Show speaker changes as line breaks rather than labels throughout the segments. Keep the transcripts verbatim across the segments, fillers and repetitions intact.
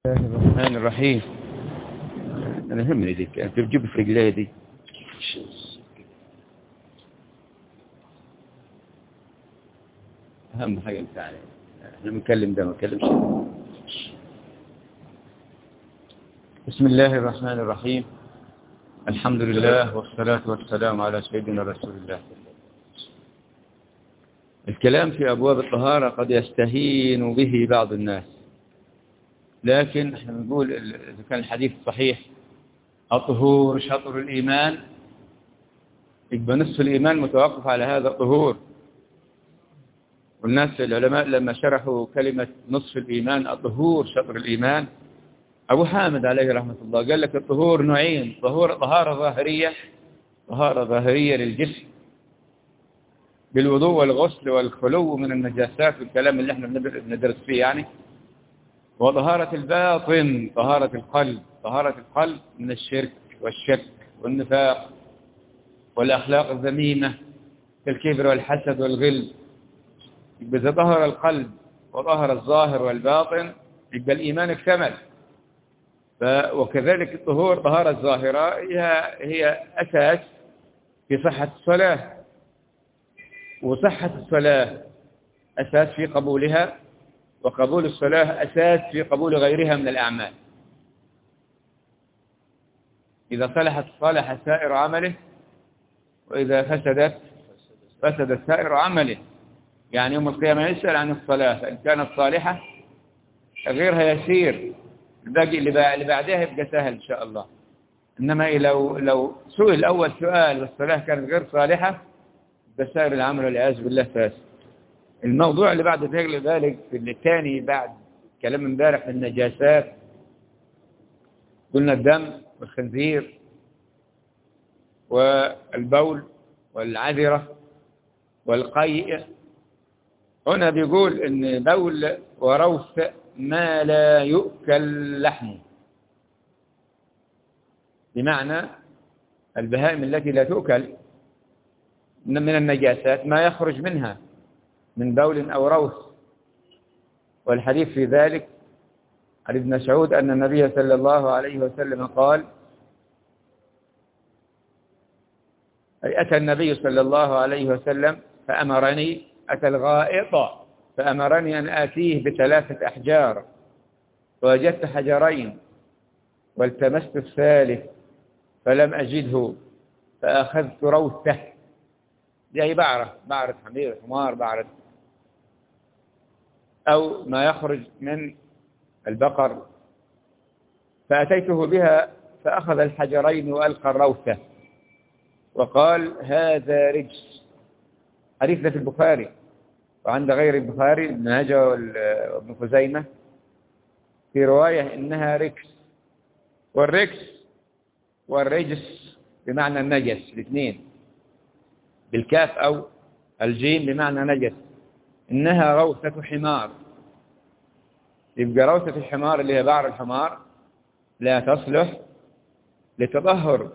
الله الرحمن الرحيم. أنا همني دي كانت بتجيب في رجلي دي. أهم حاجة بتاعنا احنا بنتكلم ده ما نتكلمش. بسم الله الرحمن الرحيم. الحمد لله والصلاة والسلام على سيدنا رسول الله. الكلام في أبواب الطهارة قد يستهين به بعض الناس، لكن احنا بنقول إذا كان الحديث صحيح الطهور شطر الإيمان، يبقى نصف الإيمان متوقف على هذا الطهور. والناس العلماء لما شرحوا كلمة نصف الإيمان الطهور شطر الإيمان، أبو حامد عليه رحمة الله قال لك الطهور نوعين: طهور طهارة ظاهرية، طهارة ظاهرية للجسم بالوضوء والغسل والخلو من النجاسات والكلام اللي احنا بندرس فيه يعني، وطهارة الباطن طهارة القلب، طهارة القلب من الشرك والشك والنفاق والأخلاق الذميمة كالكبر والحسد والغل. يبقى إذا ظهر القلب وظهر الظاهر والباطن يبقى الإيمان اكتمل. وكذلك الطهور طهارة الظاهرة هي, هي أساس في صحة الصلاة، وصحة الصلاة أساس في قبولها، وقبول الصلاة أساس في قبول غيرها من الأعمال. إذا صلحت صلح سائر عمله، وإذا فسدت فسد سائر عمله. يعني يوم القيامة يسأل عن الصلاة، فإن كانت صالحة غيرها يسير، الباقي اللي بعدها يبقى سهل إن شاء الله. إنما لو لو سئل أول سؤال والصلاة كانت غير صالحة بسائر العمل والعياذ بالله فاسد. الموضوع اللي بعد ذلك في الثاني بعد كلام امبارح في النجاسات، قلنا الدم والخنزير والبول والعذرة والقيء. هنا بيقول ان بول وروث ما لا يؤكل لحمه، بمعنى البهائم التي لا تؤكل من النجاسات ما يخرج منها من بول أو روث. والحديث في ذلك عن ابن مسعود أن النبي صلى الله عليه وسلم قال: أي أتى النبي صلى الله عليه وسلم فأمرني، أتى الغائط فأمرني أن آتيه بثلاثة أحجار، فوجدت حجرين والتمست الثالث فلم أجده فأخذت روثه، يعني بعرة بعرة حمير حمار بعرة أو ما يخرج من البقر، فأتيته بها فأخذ الحجرين وألقى الروثة وقال: هذا رجس. حديث في البخاري وعند غير البخاري ابن ماجه وابن خزيمة في رواية إنها ركس. والركس والرجس بمعنى النجس، الاثنين بالكاف أو الجيم بمعنى نجس. إنها روثة حمار. يبقى روثة الحمار اللي هي بعر الحمار لا تصلح لتطهر.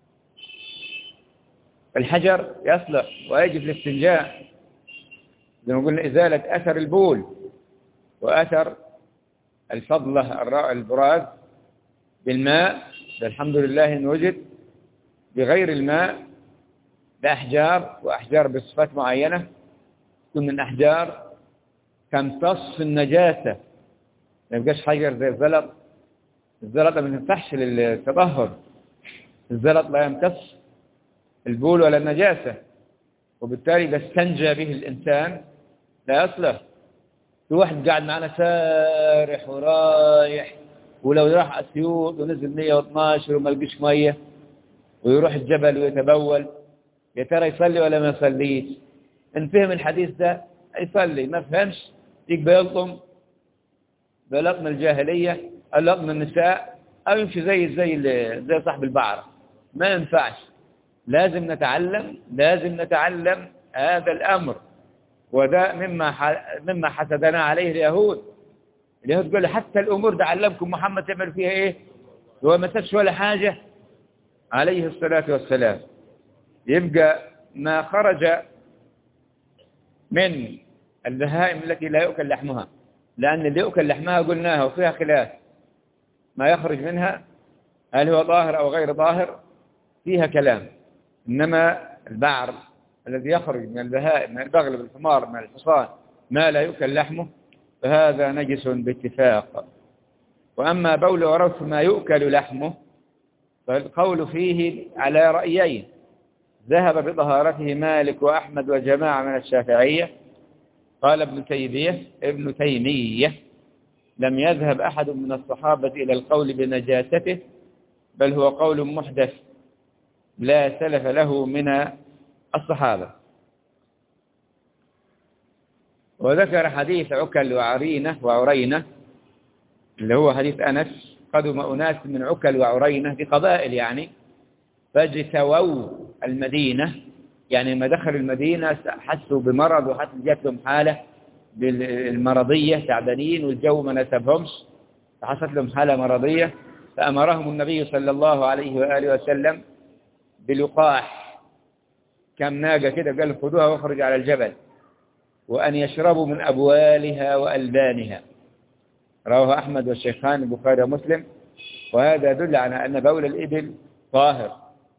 الحجر يصلح ويجب الاستنجاء، زي ما قلنا إزالة أثر البول وأثر الفضلة البراز بالماء، الحمد لله إن وجد. بغير الماء بأحجار، وأحجار بصفات معينة تكون من أحجار تمتص النجاسة، ما يبقاش حجر زي الزلط. الزلط ما ينفعش للتطهر، الزلط لا يمتص البول ولا النجاسة، وبالتالي إذا استنجى به الإنسان لا يصلح. في واحد قاعد معنا سارح ورايح، ولو راح أسيوط ونزل مية واثناشر وما لقيش مية ويروح الجبل ويتبول، يا ترى يصلي ولا ما يصليش؟ إن فهم الحديث ده يصلي، ما فهمش يبقى يلطم بلطم الجاهلية، لطم النساء، أو يمشي زي زي زي صاحب البعرة. ما ينفعش، لازم نتعلم لازم نتعلم هذا الأمر. وده مما مما حسدنا عليه اليهود. اليهود قالوا حتى الأمور ده علمكم محمد تعمل فيها إيه؟ هو ما سابش ولا حاجة عليه الصلاة والسلام. يبقى ما خرج من البهائم التي لا يؤكل لحمها، لأن اللي يؤكل لحمها قلناها وفيها خلاف ما يخرج منها هل هو طاهر أو غير طاهر فيها كلام. إنما البعر الذي يخرج من البهائم من البغل بالحمار من الحصان ما لا يؤكل لحمه فهذا نجس باتفاق. وأما بول وروث ما يؤكل لحمه فالقول فيه على رأيين، ذهب بطهارته مالك وأحمد وجماعة من الشافعية. قال ابن تيمية ابن تيمية لم يذهب أحد من الصحابة إلى القول بنجاسته، بل هو قول محدث لا سلف له من الصحابة. وذكر حديث عكل وعرينة وعرينة اللي هو حديث أنس قدم أناس من عكل وعرينة في قبائل يعني، فاجتووا المدينة، يعني لما دخلوا المدينة حسوا بمرض وحتى جات لهم حالة بالمرضية تعبانين والجو ما ناسبهمش، فحصلت لهم حالة مرضية، فأمرهم النبي صلى الله عليه وآله وسلم بلقاح كم ناقة كده، قال خذوها واخرج على الجبل وأن يشربوا من أبوالها وألبانها. رواه أحمد والشيخان البخاري ومسلم. وهذا يدل على أن بول الإبل طاهر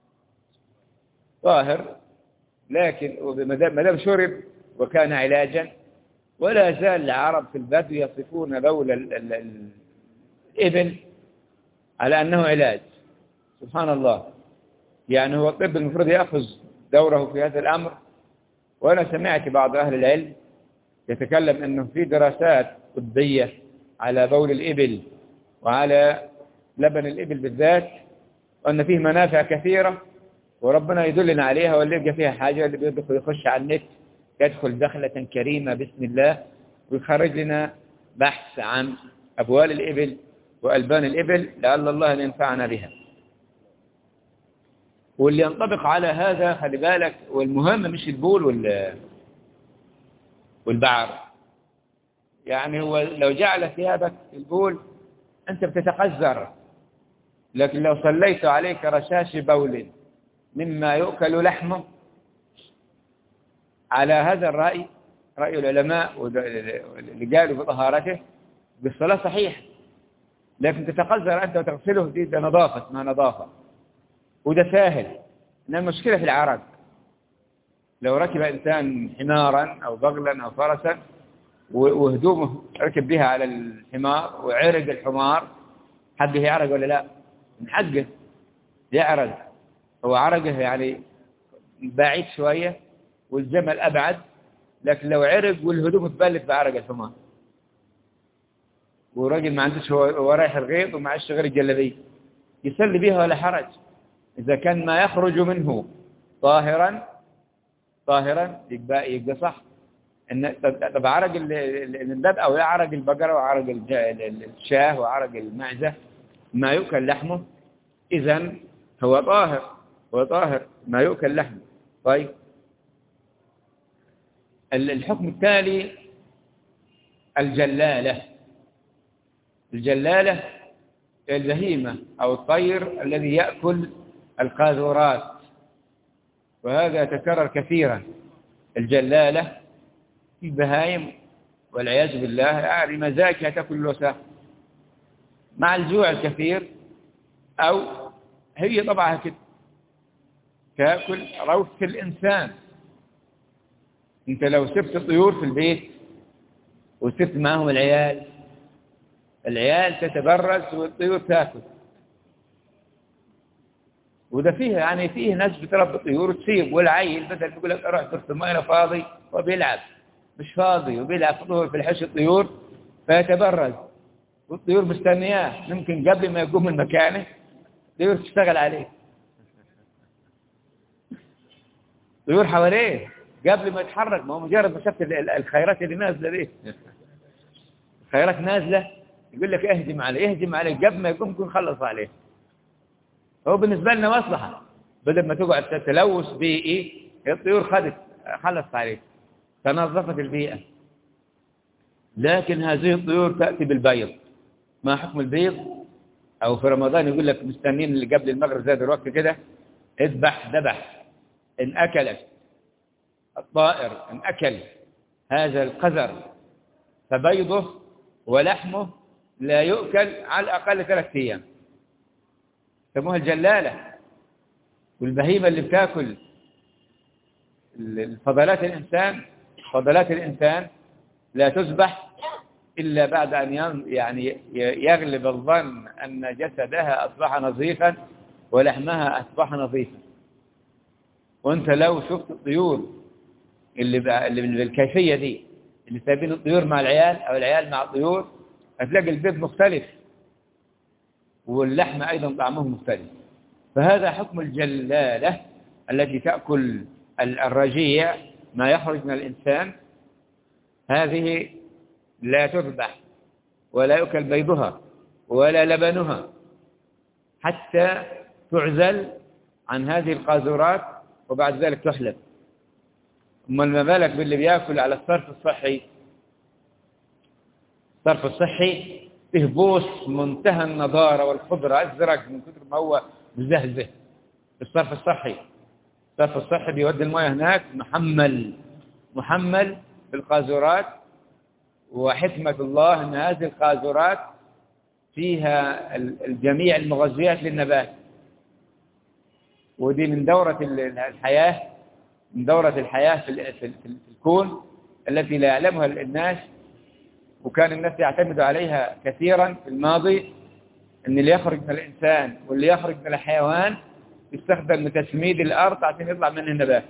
طاهر، لكن ما دام شرب وكان علاجا. ولا زال العرب في البدو يصفون بول الإبل على أنه علاج. سبحان الله، يعني هو الطب المفروض يأخذ دوره في هذا الأمر. وأنا سمعت بعض أهل العلم يتكلم أنه في دراسات طبية على بول الإبل وعلى لبن الإبل بالذات، وأن فيه منافع كثيرة وربنا يدلنا عليها. واللي يبقى فيها حاجة اللي بيدخل يخش على النت يدخل دخلة كريمة بسم الله ويخرج لنا بحث عن أبوال الإبل وألبان الإبل لعل الله أن ينفعنا بها. واللي ينطبق على هذا خلي بالك، والمهم مش البول والبعر. يعني هو لو جعل ثيابك البول أنت بتتقذر، لكن لو صليت عليك رشاش بول مما يؤكل لحمه، على هذا الرأي رأي العلماء اللي قالوا بطهارته بالصلاة صحيح، لكن تتقذر أنت وتغسله دي ده نظافة ما نظافة، وده ساهل. إن المشكلة في العرق. لو ركب إنسان حمارا أو بغلا أو فرسا وهدومه ركب بها على الحمار وعرق الحمار، حد يعرق ولا لا؟ من حقه يعرق. هو عرقه يعني بعيد شوية والجمل أبعد، لكن لو عرق والهدوم تبلت بعرق الحمار، وراجل ما عندوش هو رايح الغيط وما عادش غير الجلبية يسلي بها ولا حرج، إذا كان ما يخرج منه طاهرا طاهرا يبقى يبقى صح. إن طب عرق الندب أو عرق البقرة وعرق الشاه وعرق المعزة ما يؤكل لحمه، إذن هو طاهر هو طاهر ما يؤكل لحمه. طيب الحكم التالي الجلالة. الجلالة البهيمة أو الطير الذي يأكل القاذورات، وهذا يتكرر كثيرا. الجلالة في البهائم والعياذ بالله يعني مزاجها تأكل الوساخ مع الجوع الكثير، أو هي طبعا كده تأكل روث الإنسان. أنت لو سبت الطيور في البيت وسبت معهم العيال، العيال تتبرز والطيور تأكل. وده فيه يعني فيه ناس بتربي الطيور وتسيب، والعيل بدل بيقول لك اروح ترس الماء فاضي وبيلعب، مش فاضي وبيلعب في الحش الطيور فيتبرز، والطيور مستنياه، ممكن قبل ما يقوم من مكانه الطيور تشتغل عليه، طيور حواليه قبل ما يتحرك. ما هو مجرد ما شفت الخيرات اللي نازله دي، الخيرات نازله يقول لك اهجم عليه اهجم عليه قبل ما يقوم يكون خلص عليه. هو بالنسبه لنا مصلحه، بدل ما تقعد تلوث بيئي الطيور خدت خلصت عليه تنظفت البيئه. لكن هذه الطيور تاتي بالبيض. ما حكم البيض؟ او في رمضان يقول لك مستنين اللي قبل المغرب زاد الوقت كده اذبح ذبح. ان اكلت الطائر ان اكل هذا القذر فبيضه ولحمه لا يؤكل على الأقل ثلاثة أيام، يسموها الجلالة. والبهيمة اللي بتاكل فضلات الإنسان فضلات الإنسان لا تذبح إلا بعد أن يعني يغلب الظن أن جسدها أصبح نظيفا ولحمها أصبح نظيفا. وأنت لو شفت الطيور اللي اللي بالكيفية دي، اللي سايبين الطيور مع العيال أو العيال مع الطيور، هتلاقي البيض مختلف واللحم أيضا طعمه مختلف. فهذا حكم الجلالة التي تأكل الرجيع ما يخرج من الإنسان. هذه لا تذبح ولا يؤكل بيضها ولا لبنها حتى تعزل عن هذه القاذورات وبعد ذلك تحلب. أما ما بالك باللي بيأكل على الصرف الصحي؟ الصرف الصحي فيه بوص منتهى النضارة والخضرة أزرق من كثر ما هو مزهزه. الصرف الصحي الصرف الصحي بيودي المياه هناك محمل محمل بالقاذورات. وحكمة الله أن هذه القاذورات فيها الجميع المغذيات للنبات، ودي من دورة الحياة من دورة الحياة في الكون التي لا يعلمها الناس. وكان الناس يعتمد عليها كثيرا في الماضي، أن اللي يخرج من الإنسان واللي يخرج من الحيوان يستخدم لتسميد الأرض عشان يطلع منه النبات.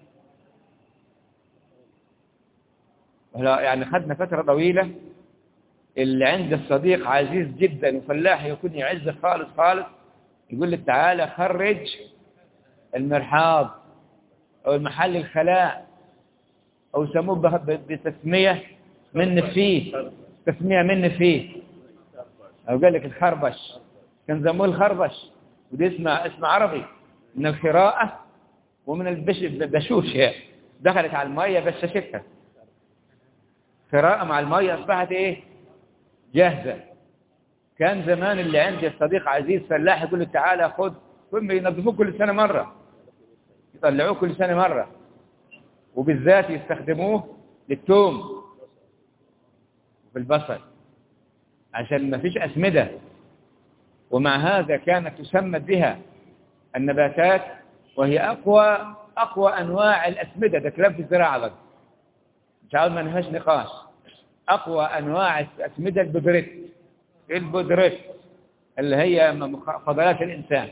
يعني خدنا فترة طويلة اللي عند الصديق عزيز جدا وفلاح يكون يعز خالص خالص يقول لي تعالى خرج المرحاض أو المحل الخلاء أو يسموه بتسمية من فيه تسمية من فيه أو قال لك الخربش، كان زموه الخربش، ودي اسمه اسم عربي من الخراءة ومن البشوش. هي دخلت على المية بششتها، قراءة مع المية أصبحت إيه؟ جاهزة. كان زمان اللي عندي الصديق عزيز فلاح يقول له تعالى خذ، ثم ينظفوه كل سنة مرة، يطلعوه كل سنة مرة، وبالذات يستخدموه للثوم وبالبصل عشان ما فيش أسمدة. ومع هذا كانت تسمد بها النباتات، وهي أقوى أقوى أنواع الأسمدة. ده كلام في الزراعة بس، مش عاوز ما نهاش نقاش. أقوى أنواع الأسمدة البودريت البودريت اللي هي فضلات الإنسان.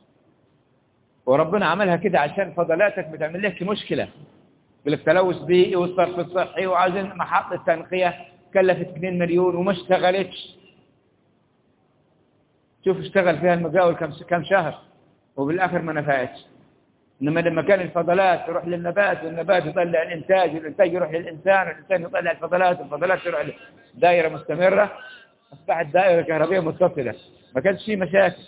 وربنا عملها كده عشان فضلاتك بتعمل لك مشكلة بالتلوث بيئي والصرف الصحي، وعايزين محطة تنقية كلفت اثنين مليون وما اشتغلتش. شوف اشتغل فيها المقاول كم كم شهر وبالآخر ما نفعتش. إنما لما كان الفضلات تروح للنبات والنبات يطلع الإنتاج والإنتاج يروح للإنسان والإنسان يطلع الفضلات والفضلات تروح دائرة مستمرة، أصبحت دائرة كهربية متصلة، ما كانش فيه مشاكل.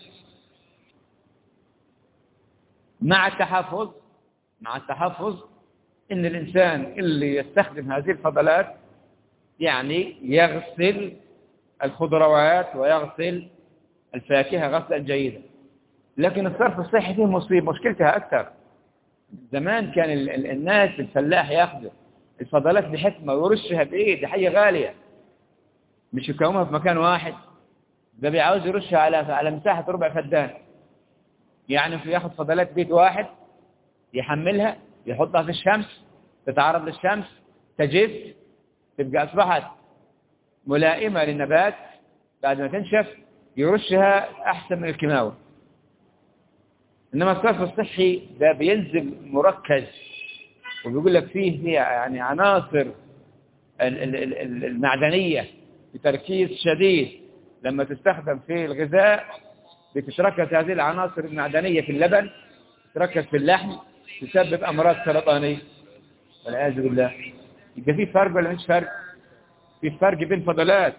مع التحفظ مع التحفظ إن الإنسان اللي يستخدم هذه الفضلات يعني يغسل الخضروات ويغسل الفاكهة غسلا جيدا. لكن الصرف الصحي فيه مصيبة، مشكلتها أكثر. زمان كان ال ال الناس الفلاح ياخذ الفضلات بحكمة ويرشها بإيه، دي حاجة غالية، مش يكومها في مكان واحد، ده بيعاوز يرشها على على مساحة ربع فدان. يعني في ياخذ فضلات بيت واحد يحملها يحطها في الشمس، تتعرض للشمس تجف، تبقى أصبحت ملائمة للنبات. بعد ما تنشف يرشها أحسن من الكيماوي. إنما الصرف الصحي ده بينزل مركز، وبيقول لك فيه يعني عناصر المعدنية بتركيز شديد. لما تستخدم في الغذاء بتتركز هذه العناصر المعدنية في اللبن، تتركز في اللحم، تسبب أمراض سرطانية والعياذ بالله. يبقى في فرق ولا مش فرق؟ في فرق بين فضلات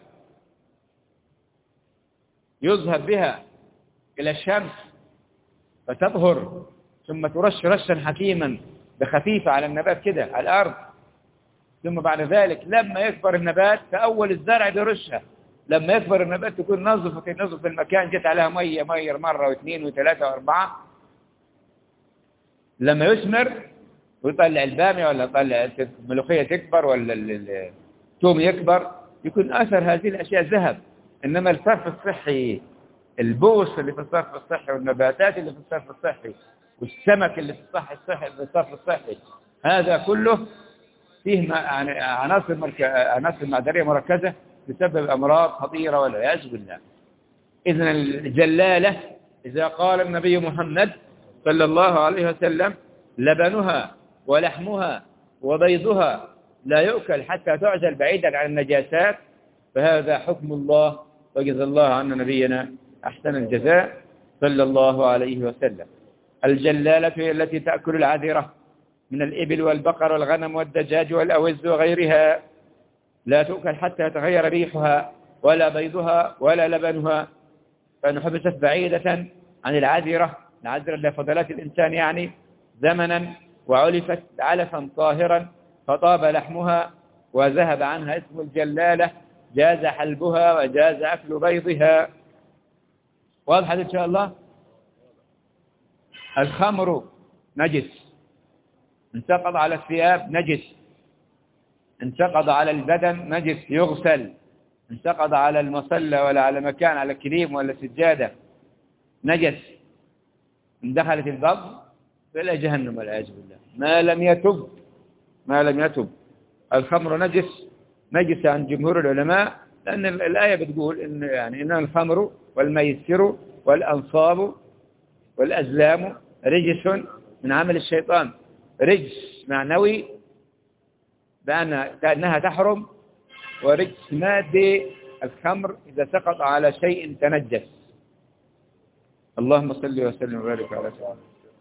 يذهب بها إلى الشمس فتظهر ثم ترش رشا حكيما بخفيفة على النبات كده على الأرض، ثم بعد ذلك لما يكبر النبات فأول الزرع بيرشها. لما يكبر النبات تكون نظفت نظف المكان، جت عليها مية مية مرة واثنين وثلاثة وأربعة. لما يثمر ويطلع البامية ولا يطلع الملوخية تكبر ولا الثوم يكبر، يكون أثر هذه الأشياء ذهب. إنما الصرف الصحي، البوص اللي في الصرف الصحي والنباتات اللي في الصرف الصحي والسمك اللي في الصح الصحي في الصرف الصحي، هذا كله فيه عناصر مرك... عناصر معدنية مركزة تسبب أمراض خطيرة والعياذ بالله. إذن الجلالة إذا قال النبي محمد صلى الله عليه وسلم لبنها ولحمها وبيضها لا يؤكل حتى تعزل بعيدا عن النجاسات، فهذا حكم الله، وجزا الله عنا نبينا أحسن الجزاء صلى الله عليه وسلم. الجلالة هي التي تأكل العذرة من الإبل والبقر والغنم والدجاج والأوز وغيرها، لا تؤكل حتى يتغير ريحها ولا بيضها ولا لبنها، فإن حبست بعيدة عن العذرة، العذرة لفضلات الإنسان يعني، زمنا وعلفت علفا طاهرا فطاب لحمها وذهب عنها اسم الجلالة، جاز حلبها وجاز أكل بيضها. واضح إن شاء الله. الخمر نجس، انتقض على الثياب نجس، انتقض على البدن نجس يغسل، انتقض على المصلى ولا على مكان على كريم ولا سجادة نجس، ان دخلت البطن فإلى جهنم والعياذ بالله ما لم يتب ما لم يتب. الخمر نجس، نجس عن جمهور العلماء، لأن الآية بتقول إن يعني إن الخمر والميسر والأنصاب والأزلام رجس من عمل الشيطان، رجس معنوي بأنها تحرم، ورجس مادي الخمر إذا سقط على شيء تنجس. اللهم صل وسلم وبارك على سيدنا.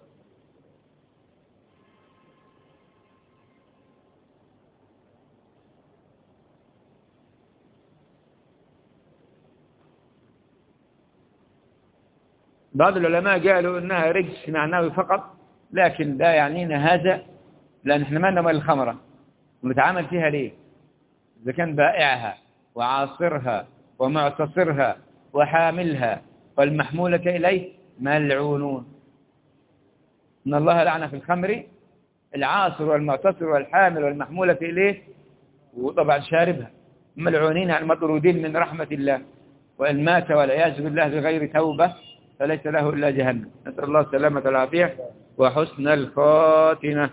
بعض العلماء قالوا إنها رجس معنوي فقط، لكن لا يعنينا هذا، لأن احنا ما نمل الخمرة ونتعامل فيها ليه؟ إذا كان بائعها وعاصرها ومعتصرها وحاملها والمحمولة إليه ملعونون. إن الله لعن في الخمر العاصر والمعتصر والحامل والمحمولة إليه، وطبعا شاربها، ملعونين المطرودين من رحمة الله، وإن مات والعياذ بالله بغير توبة فليس له إلا جهنم. نسأل الله السلامة والعافية وحسن الخاتمة.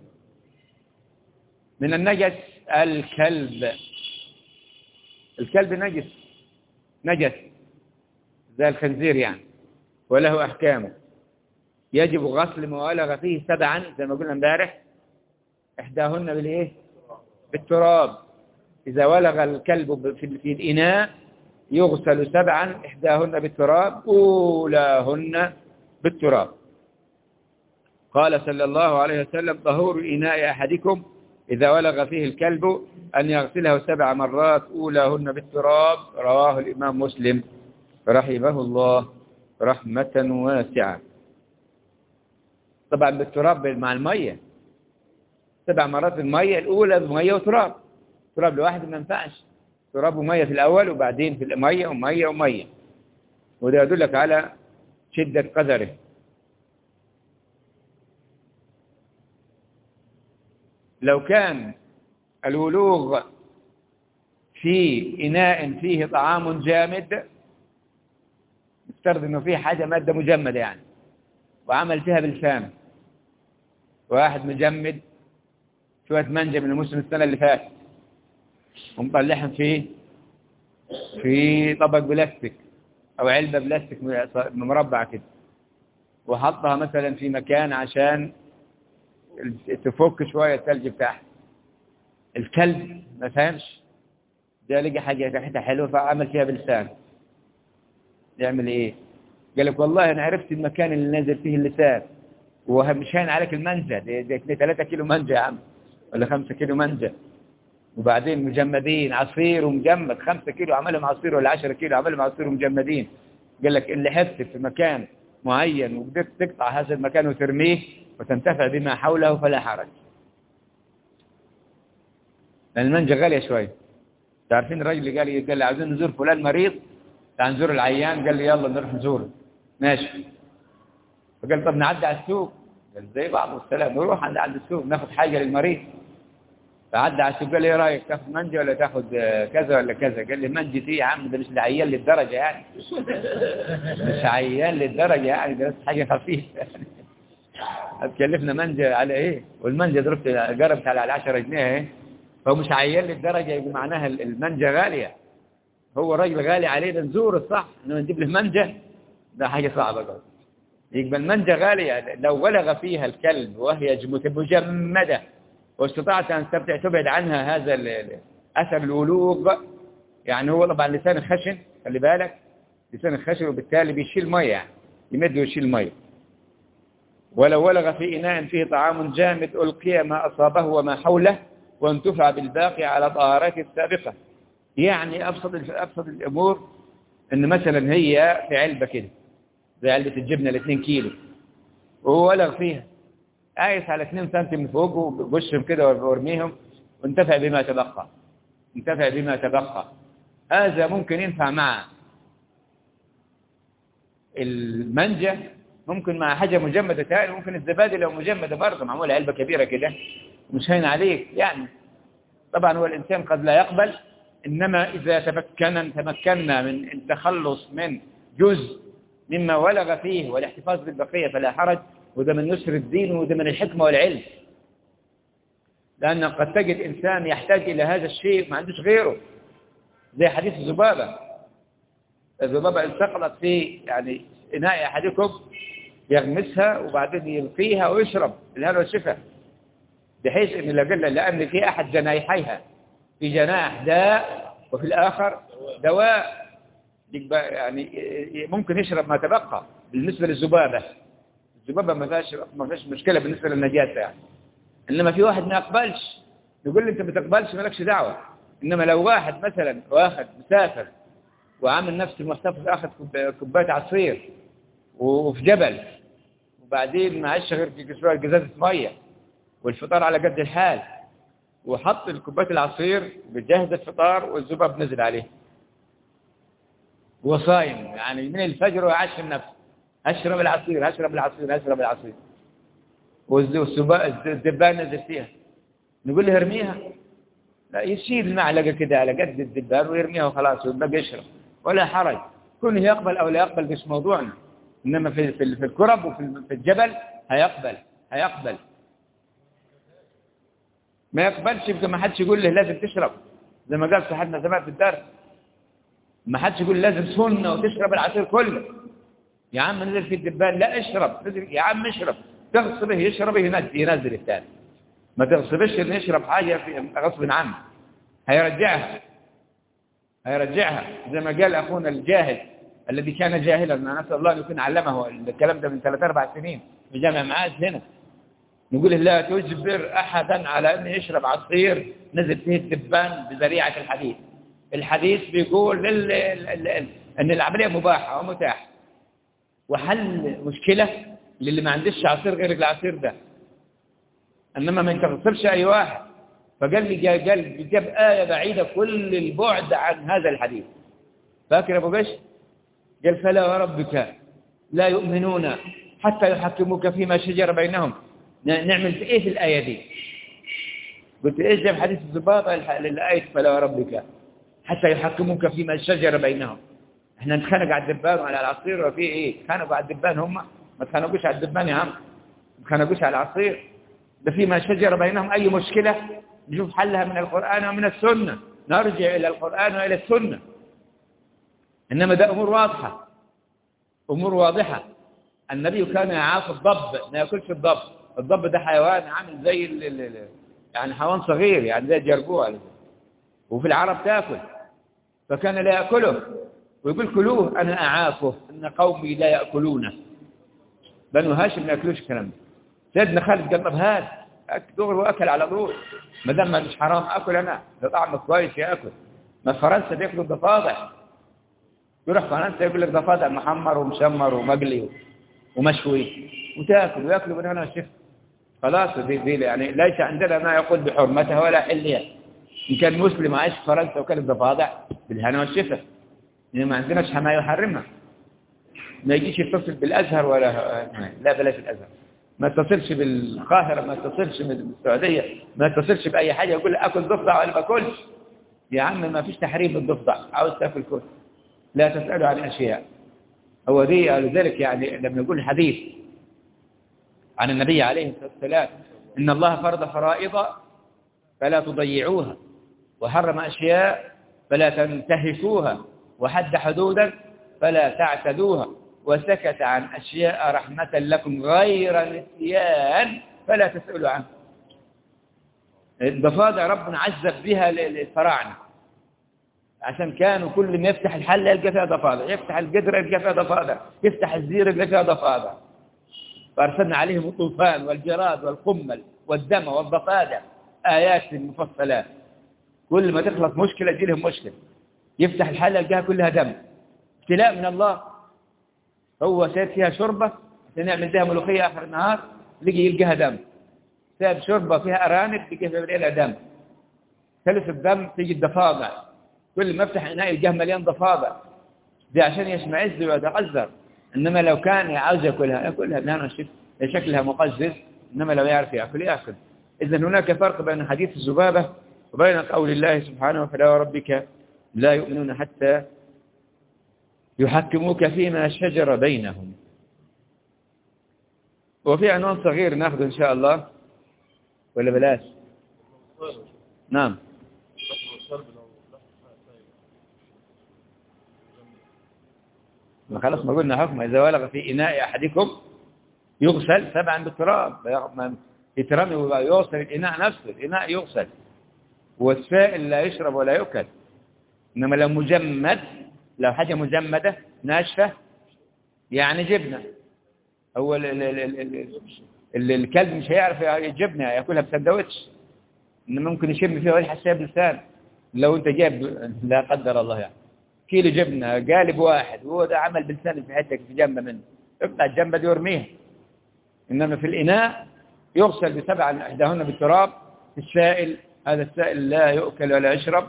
من النجس الكلب، الكلب نجس نجس زي الخنزير يعني، وله أحكامه، يجب غسل ما ولغ فيه سبعا زي ما قلنا امبارح، إحداهن بالإيه؟ بالتراب. إذا ولغ الكلب في الإناء يغسل سبعا، إحداهن بالتراب، أولاهن بالتراب. قال صلى الله عليه وسلم طهور إناء أحدكم إذا ولغ فيه الكلب أن يغسله سبع مرات أولاهن بالتراب. رواه الإمام مسلم رحمه الله رحمة واسعة. طبعا بالتراب مع المية، سبع مرات المية، الأولى بمية وتراب، تراب لوحده ما ينفعش، تراب ومية في الأول وبعدين في المية ومية ومية، وده يدلك على شدة قدره. لو كان الولوغ في إناء فيه طعام جامد، نفترض إنه فيه حاجة مادة مجمدة يعني، وعمل فيها بلسان، واحد مجمد شوية منجة من الموسم السنة اللي فاتت ومطلعهم فيه في طبق بلاستيك أو علبة بلاستيك مربع كده، وحطها مثلا في مكان عشان تفك شوية الثلج بتاعها. الكلب ما فهمش، ده لقى حاجة ريحتها حلوة فعمل فيها بلسان، يعمل ايه؟ قال لك والله انا عرفت المكان اللي نازل فيه اللسان، ومش هين عليك المنجة، ده, ده ثلاثة كيلو منجة يا عم ولا خمسة كيلو منجة، وبعدين مجمدين عصير ومجمد، خمسة كيلو عملهم عصير ولا عشرة كيلو عملهم عصير ومجمدين. قال لك اللي حفت في مكان معين وقدرت تقطع هذا المكان وترميه وتنتفع بما حوله فلا حرج، لأن المنجة غالية شوية. تعرفين الرجل اللي قال لي قال لي عاوزين نزور فلان مريض، تعال نزور العيان، قال لي يلا نروح نزوره، ماشي. فقال طب نعدي على السوق، قال زي بعض والسلام، نروح عند عند السوق ناخذ حاجة للمريض. فعدى على السوق قال لي ايه رايك تاخد منجه ولا تاخد كذا ولا كذا؟ قال لي منجه ايه يا عم، ده مش عيان للدرجه يعني مش عيان للدرجه يعني، ده بس حاجه خفيفه هتكلفنا منجه على ايه؟ والمنجه ضربت جربت على عشرة جنيه اهي، فهو مش عيان للدرجه يبقى معناها المنجه غاليه. هو راجل غالي علينا نزور الصح انه نجيب له منجه، ده حاجه صعبه قوي. يبقى المنجه غاليه، لو ولغ فيها الكلب وهي مجمده واستطعت أن تبعد عنها هذا أثر الولوغ، يعني هو طبعا لسان الخشن، خلي بالك لسان الخشن، وبالتالي بيشيل مية يعني يمد ويشيل مية. ولو ولغ في إناء فيه طعام جامد ألقي ما أصابه وما حوله وانتفع بالباقي على طهارته السابقة. يعني أبسط أبسط الأمور إن مثلا هي في علبة كده زي علبة الجبنة الاثنين كيلو، وهو ولغ فيها قايس على اثنين سنتي من فوق وبشهم كده وارميهم وانتفع بما تبقى، انتفع بما تبقى. هذا ممكن ينفع مع المنجة، ممكن مع حاجة مجمدة تاني، ممكن الزبادي لو مجمدة برضه معمولة علبة كبيرة كده مش هين عليك يعني. طبعا هو الإنسان قد لا يقبل، إنما إذا تمكنا تمكنا من التخلص من جزء مما ولغ فيه والاحتفاظ بالبقية فلا حرج، وده من يسر الدين وده من الحكمة والعلم. لأن قد تجد إنسان يحتاج إلى هذا الشيء ما عندوش غيره، زي حديث الذبابة. الذبابة انتقلت في يعني إناء أحدكم يغمسها وبعدين يلقيها ويشرب الهنا والشفاء، بحيث إن لأن في أحد جناحيها في جناح داء وفي الآخر دواء، يعني ممكن يشرب ما تبقى. بالنسبة للذبابة، الذبابة ما فيهاش ما فيهاش مشكلة بالنسبة للنجاسة يعني. إنما في واحد ما يقبلش، يقول لي أنت ما تقبلش مالكش دعوة. إنما لو واحد مثلا واحد مسافر وعامل نفسه محتفظ أخذ كوباية عصير وفي جبل، وبعدين معيش غير شوية جزازة مية والفطار على قد الحال، وحط الكوباية العصير بجهز الفطار والذباب نزل عليه وصايم يعني من الفجر وعشر نفسه أشرب العصير أشرب العصير أشرب العصير والدبان نزل فيها، نقول له ارميها؟ لا، يشيل المعلقة كده على قد الدبان ويرميها وخلاص ويبقى يشرب ولا حرج. كونه يقبل أو لا يقبل مش موضوعنا، إنما في في الكرب وفي الجبل هيقبل هيقبل ما يقبلش يبقى ما حدش يقول له لازم تشرب، زي ما قال صاحبنا زمان في الدرس، ما حدش يقول لازم سنة وتشرب العصير كله. يا عم نزل في الدبان، لا اشرب، نزل يا عم اشرب، تغصبه يشربه ينزل ينزل الثاني، ما تغصبش انه يشرب حاجة غصب عنه، هيرجعها هيرجعها زي ما قال أخونا الجاهل الذي كان جاهلا، نسأل الله أن يكون علمه الكلام ده من ثلاث أربع سنين في جامع معاد هنا. نقول لا تجبر أحدا على أن يشرب عصير نزل فيه الدبان بذريعة الحديث. الحديث بيقول أن العملية مباحة ومتاحة، وحل مشكلة للي ما عندش عصير غير العصير ده، إنما ما تغصبش أي واحد. فقال لي قال جاب آية بعيدة كل البعد عن هذا الحديث. فاكر أبو بشر؟ قال فلا وربك لا يؤمنون حتى يحكموك فيما شجر بينهم. نعمل في إيه في الآية دي؟ قلت إيش جاب حديث الذبابة للآية فلا وربك حتى يحكموك فيما شجر بينهم. احنا نتخانق على الدبان وعلى العصير وفي إيه؟ تخانقوا على الدبان هم، ما تخانقوش على الدبان يا عم، ما تخانقوش على العصير ده. فيما شجر بينهم أي مشكلة نشوف حلها من القرآن ومن السنة، نرجع إلى القرآن وإلى السنة. إنما ده أمور واضحة، أمور واضحة. النبي كان يعاف الضب، ما يأكلش الضب. الضب ده حيوان عامل زي ال ال يعني حيوان صغير يعني زي الجربوع، وفي العرب تأكل، فكان لا يأكله ويقول كلوه أنا أعافه إن قومي لا يأكلونه. بنو هاشم ما يأكلوش الكلام ده. سيدنا خالد قال طب هات دغري وأكل على طول، ما دام مش حرام أكل أنا، ده طعمه كويس يأكل. ما فرنسا بياكلوا الضفادع، يروح فرنسا يقول لك ضفادع محمر ومشمر ومقلي ومشوي وتاكل وياكلوا من هنا والشفا. خلاص دي, دي يعني ليس عندنا ما يقول بحرمتها ولا حلية. إن كان مسلم عايش في فرنسا وكان الضفادع بالهنا والشفا، يعني ما عندناش ما يحرمها. ما يجيش يتصل بالأزهر ولا لا بلاش الأزهر، ما اتصلش بالقاهرة، ما اتصلش بالسعودية، ما اتصلش بأي حاجة يقول لي أكل ضفدع ولا ما أكلش. يا عم ما فيش تحريم بالضفدع، عاوز تأكل كل، لا تسألوا عن أشياء. هو دي لذلك يعني لما يقول الحديث عن النبي عليه الصلاة والسلام إن الله فرض فرائض فلا تضيعوها، وحرم أشياء فلا تنتهكوها، وحد حدودا فلا تعتدوها، وسكت عن أشياء رحمة لكم غير نسيان فلا تسألوا عنه. الضفادع ربنا عذب بها الفراعنة عشان كانوا كل ما يفتح الحلة يلقى فيها ضفادع، يفتح القدر يلقى فيها ضفادع، يفتح الزير يلقى فيها ضفادع. فأرسلنا عليهم الطوفان والجراد والقمل والدم والضفادع آيات مفصلات. كل ما تخلص مشكلة تجي لهم مشكلة، يفتح الحلة يلقاها كلها دم. ابتلاء من الله. هو ساب فيها شربة عشان يعمل بها ملوخية آخر النهار، لقي يلقاها دم. ساب شربة فيها أرانب لقي فيها دم. ثلث الدم تيجي الضفادع، كل ما افتح إناء يلقاه مليان ضفادع. دي عشان يشمئز ويتعذر. إنما لو كان عاوز يأكلها يأكلها، لأنه شكلها مقزز. إنما لو يعرف يأكل يأكل. إذن هناك فرق بين حديث الذبابة وبين قول الله سبحانه فلا وربك لا يؤمنون حتى يحكموك فيما شجر بينهم. وفي عنوان صغير ناخذه إن شاء الله ولا بلاش؟ نعم. ما خلاص ما قلنا حكم إذا ولغ في إناء أحدكم يغسل سبعا بالتراب، التراب يوصل الإناء نفسه، الإناء يغسل. والسائل لا يشرب ولا يؤكل. إنما لو مجمد، لو حاجة مجمدة ناشفة يعني جبنة، هو ال ال ال ال ال الكلب مش هيعرف الجبنة يأكلها بسندوتش، إنما ممكن يشم فيها ويلحس فيها بلسان. لو أنت جاب لا قدر الله يعني كيلو جبنة قالب واحد وهو ده عمل بلسان في حتة في جنبه منه، يقطع الجنبة دي ويرميها. إنما في الإناء يغسل بسبع إحداهن بالتراب. في السائل هذا السائل لا يؤكل ولا يشرب.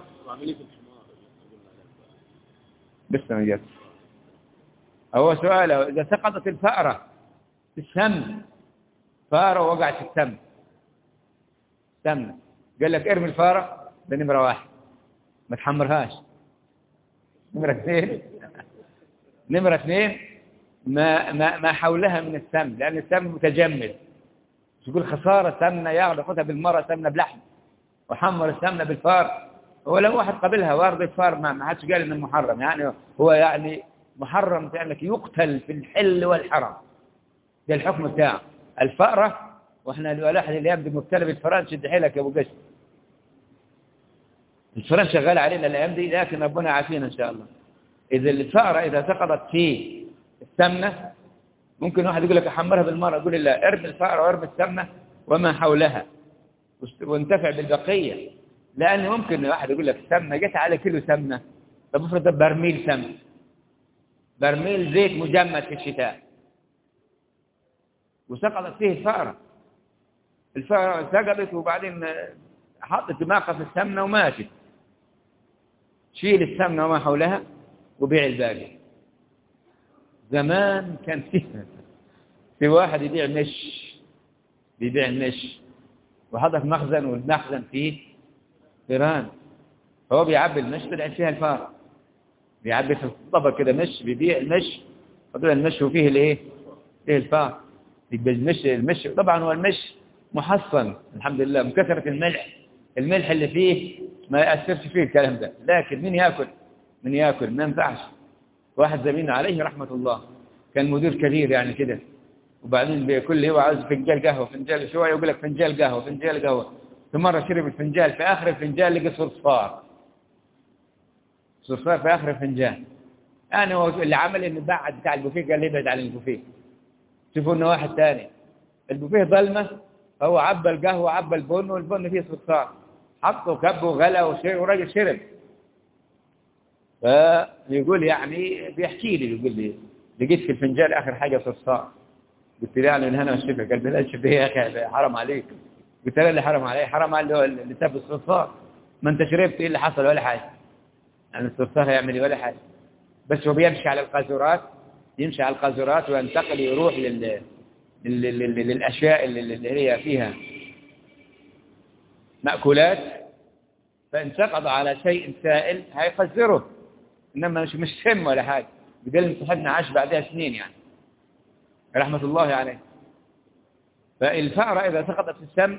بس ما جاءت. هو سؤاله إذا سقطت الفأرة في السمن، فأرة وقعت في السمن سمنة، قال لك ارمي الفأرة بنمرة واحد ما تحمرهاش. نمرة اثنين نمرة اثنين ما ما ما حولها من السمن، لأن السمن متجمد. تقول خسارة سمنة ياخذ خذها بالمرة سمنة بلحم وحمر السمنة بالفار. هو لو واحد قبلها وارد الفار ما حدش قال انه محرم، يعني هو يعني محرم لأنك يقتل في الحل والحرام. ده الحكم بتاعه. الفأرة واحنا الواحد اللي يبدو مبتلى بالفران شد حيلك يا ابو قش. الفران شغال علينا الايام دي، لكن ربنا عافينا ان شاء الله. اذا الفأرة اذا سقطت في السمنة ممكن واحد يقول لك احمرها بالمرة، يقول لا، ارمي الفأرة وارمي السمنة وما حولها وانتفع بالبقية. لأن ممكن واحد يقول لك سمنة جت على كيلو سمنة، طب افرض ده برميل سمنة، برميل زيت مجمد في الشتاء وسقطت فيه الفأرة. الفأرة سقطت وبعدين حطت دماغها في السمنة وماتت. شيل السمنة وما حولها وبيع الباقي. زمان كان فيه في واحد يبيع مش بيبيع المش وحطها في مخزن، والمخزن فيه فيران، فهو بيعبي المش طلعت فيها الفارة، بيعبي في الطبق كده مش، بيبيع المش فطلع المش وفيه الايه؟ فيه الفار. يبقى المش المش طبعا هو المش محصن الحمد لله من كثرة الملح، الملح اللي فيه ما يأثرش فيه الكلام ده. لكن مين يأكل؟ من يأكل ما ينفعش. واحد زميلنا عليه رحمة الله كان مدير كبير يعني كده، وبعدين بكل هو عاوز فنجال قهوة، فنجال شوية يقول لك فنجال قهوة فنجال قهوة. ثم مرة شرب الفنجال، في آخر الفنجال لقى صرصار، صرصار في آخر الفنجال. أنا هو اللي عمل إنه بعد بتاع البوفيه قال لي ابعد عن البوفيه. شوفوا إنه واحد ثاني البوفيه ظلمة، هو عبى القهوة عبى البن والبن فيه صرصار، حطه كبه وغلى وشرب وراجل شرب. فيقول يعني بيحكي لي بيقول لي لقيت في الفنجال آخر حاجة صرصار. قلت له يعني الهنا والشفا. قال لا الشفا يا أخي حرام عليك. قلت له اللي حرام عليه؟ حرام عليه اللي ساب الصرصار. ما انت شربت ايه اللي حصل؟ ولا حاجه. يعني الصرصار هيعمل ولا حاجه، بس هو بيمشي على القاذورات، يمشي على القاذورات وينتقل يروح لل للأشياء اللي هي فيها مأكولات، فإن سقط على شيء سائل هيخزره، إنما مش مش سم ولا حاجة. بدل صاحبنا عاش بعدها سنين يعني رحمة الله عليه. فالفأرة إذا سقطت في السم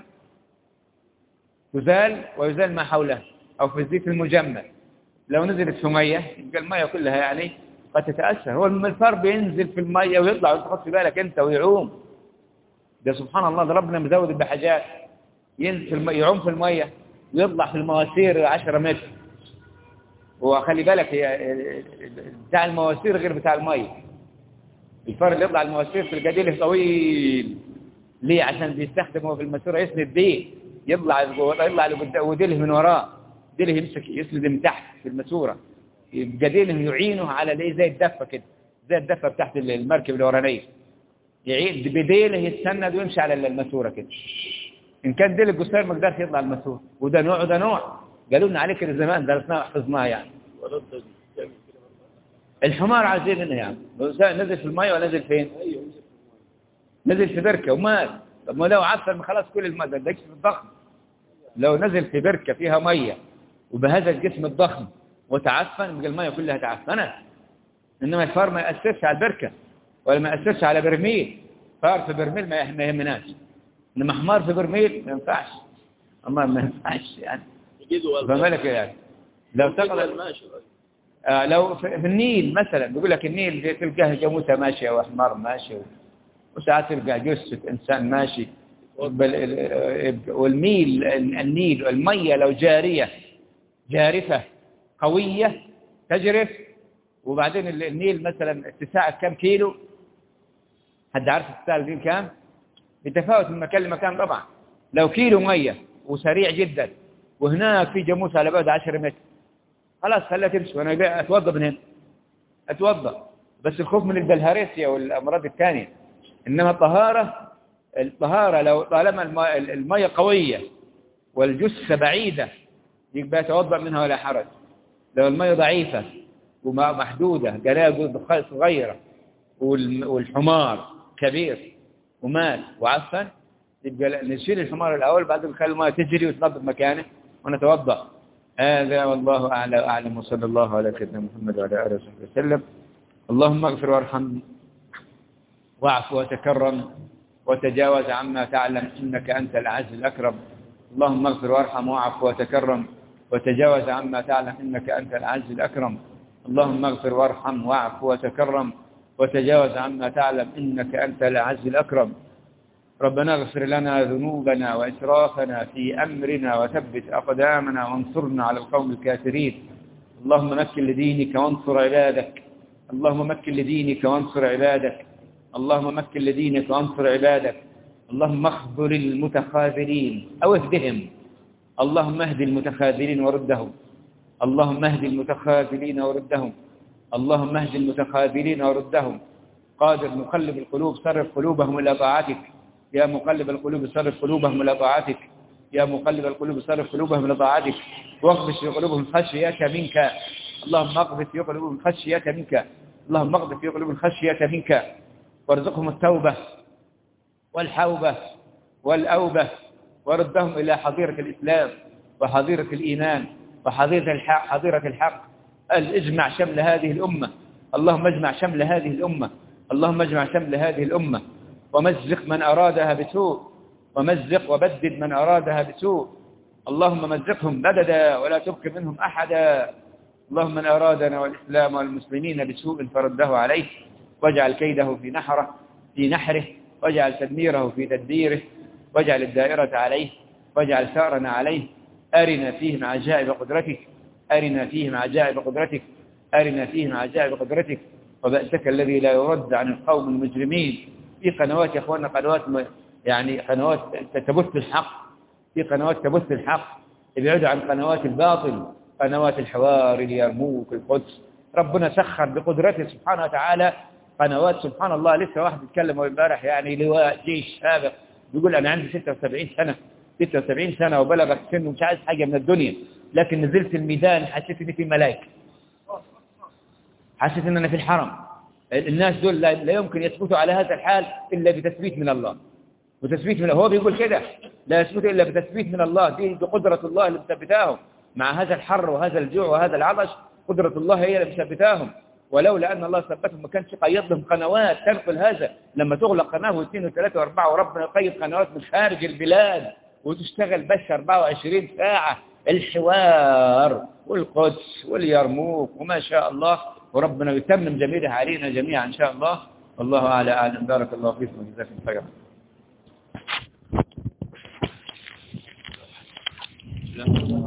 تزال ويزال ما حولها، أو في الزيت المجمد. لو نزلت في مية يبقى المية كلها يعني قد تتأثر. هو الفار بينزل في المية ويطلع وتاخد في بالك أنت ويعوم. ده سبحان الله، ده ربنا مزود بحاجات. ينزل في المية، يعوم في المية ويطلع في المواسير عشرة متر. وخلي بالك هي بتاع المواسير غير بتاع المية. الفار اللي يطلع المواسير في الجديل طويل. ليه؟ عشان بيستخدمه في الماسوره يسند بيه، يطلع يطلع لقدام وديله من وراه، ديله يمسك يسند من تحت في الماسوره، جديله يعينه على ليه زي الدفه كده، زي الدفه بتاعت المركب الورانيه، يعيد بديله يتسند ويمشي على الماسوره كده. ان كان ديل القصير ما قدرش يطلع الماسوره. وده نوع وده نوع، قالوا لنا عليه كده زمان، درسناه وحفظناه يعني. الحمار عايزين منه يعني نزل في الميه ونزل فين؟ نزل في بركه ومات. طب ما لو عفن خلاص كل الماء ده الجسم الضخم. لو نزل في بركه فيها ميه وبهذا الجسم الضخم وتعفن يبقى الميه كلها تعفنت. انما الفار ما ياثرش على البركه ولا ما ياثرش على برميل. فار في برميل ما يهمناش، انما حمار في برميل ما ينفعش. اما ما ينفعش يعني فمالك يعني لو تقدر آه لو في النيل مثلا بيقول لك النيل تلقاه جاموسه ماشيه وحمار ماشي، وساعات تلقى جثة إنسان ماشي. والميل النيل المية لو جارية جارفة قوية تجرف، وبعدين النيل مثلا اتساعه كم كيلو؟ حد عارف اتساعه النيل كام؟ بتفاوت من مكان لمكان طبعا. لو كيلو مية وسريع جدا وهناك في جاموسة على بعد عشرة متر، خلاص خليها تمشي وانا اتوضى من هنا اتوضى. بس الخوف من البلهارسيا والامراض الثانيه. إنما الطهارة الطهارة لو طالما المية قوية والجثة بعيدة يبقى يتوضأ منها ولا حرج. لو المية ضعيفة ومحدودة قناة صغيرة والحمار كبير ومات وعفن يبقى نشيل الحمار الأول، بعدين نخلي المية تجري وتنظف مكانه ونتوضأ. هذا والله أعلى وأعلم، وصلى الله على سيدنا محمد وعلى آله وصحبه وسلم. اللهم اغفر وارحم واعف وتكرم وتجاوز عما تعلم إنك أنت الأعز الأكرم. اللهم اغفر وارحم واعف وتكرم وتجاوز عما تعلم إنك أنت الأعز الأكرم. اللهم اغفر وارحم واعف وتكرم وتجاوز عما تعلم إنك أنت الأعز الأكرم. ربنا اغفر لنا ذنوبنا وإسرافنا في أمرنا وثبت أقدامنا وانصرنا على القوم الكافرين. اللهم مكن لدينك وانصر عبادك. اللهم مكن لدينك وانصر عبادك. اللهم مكن لدينك وانصر عبادك. اللهم اخذل المتخاذلين أو اهدهم. اللهم اهد المتخاذلين وردهم. اللهم اهد المتخاذلين وردهم. اللهم اهد المتخاذلين وردهم. قادر مقلب القلوب صرف قلوبهم إلى طاعتك. يا مقلب القلوب صرف قلوبهم إلى طاعتك. يا مقلب القلوب صرف قلوبهم إلى طاعتك. واقذف في قلوبهم خشية منك. اللهم اقذف في قلوبهم خشية منك. اللهم اقذف في قلوبهم خشية منك. وارزقهم التوبة والحوبة والأوبة، وردهم إلى حظيرة الإسلام وحظيرة الإيمان وحظيرة الحق. حظيرة الحق اجمع شمل هذه الأمة. اللهم اجمع شمل هذه الأمة. اللهم اجمع شمل هذه الأمة ومزق من أرادها بسوء. ومزق وبدد من أرادها بسوء. اللهم مزقهم بددا ولا تبق منهم أحدا. اللهم من أرادنا والإسلام والمسلمين بسوء فرده عليه، واجعل كيده في نحره في نحره واجعل تدميره في تدبيره، واجعل الدائرة عليه، واجعل ثارنا عليه. أرنا فيهم عجائب قدرتك. أرنا فيهم عجائب قدرتك. أرنا فيهم عجائب قدرتك وبأسك الذي لا يرد عن القوم المجرمين. في قنوات يا أخوانا، قنوات يعني قنوات تبث الحق، في قنوات تبث الحق، ابعدوا عن قنوات الباطل، قنوات الحوار اليرموك القدس. ربنا سخر بقدرته سبحانه وتعالى قنوات سبحان الله. لسه واحد يتكلم امبارح يعني لواء جيش سابق بيقول أنا عندي ستة وسبعين سنة ستة وسبعين سنة وبلغت سن ومش عايز حاجة من الدنيا، لكن نزلت الميدان حسيت إني في ملائكة، حسيت إن أنا في الحرم، الناس دول لا لا يمكن يثبتوا على هذا الحال إلا بتثبيت من الله، وتثبيت من هو بيقول كده لا يثبتوا إلا بتثبيت من الله، دي بقدرة الله اللي مثبتاهم مع هذا الحر وهذا الجوع وهذا العطش، قدرة الله هي اللي مثبتاهم. ولولا أن الله ثبتهم ما كانش قيد لهم قنوات تنقل هذا. لما تغلق قناة واثنين وثلاثة وأربعة وربنا يقيد قنوات من خارج البلاد وتشتغل بس أربعة وعشرين ساعة، الحوار والقدس واليرموك وما شاء الله، وربنا يتمم جميلها علينا جميعا إن شاء الله. والله أعلى أعلم. بارك الله فيكم وجزاكم خيرا.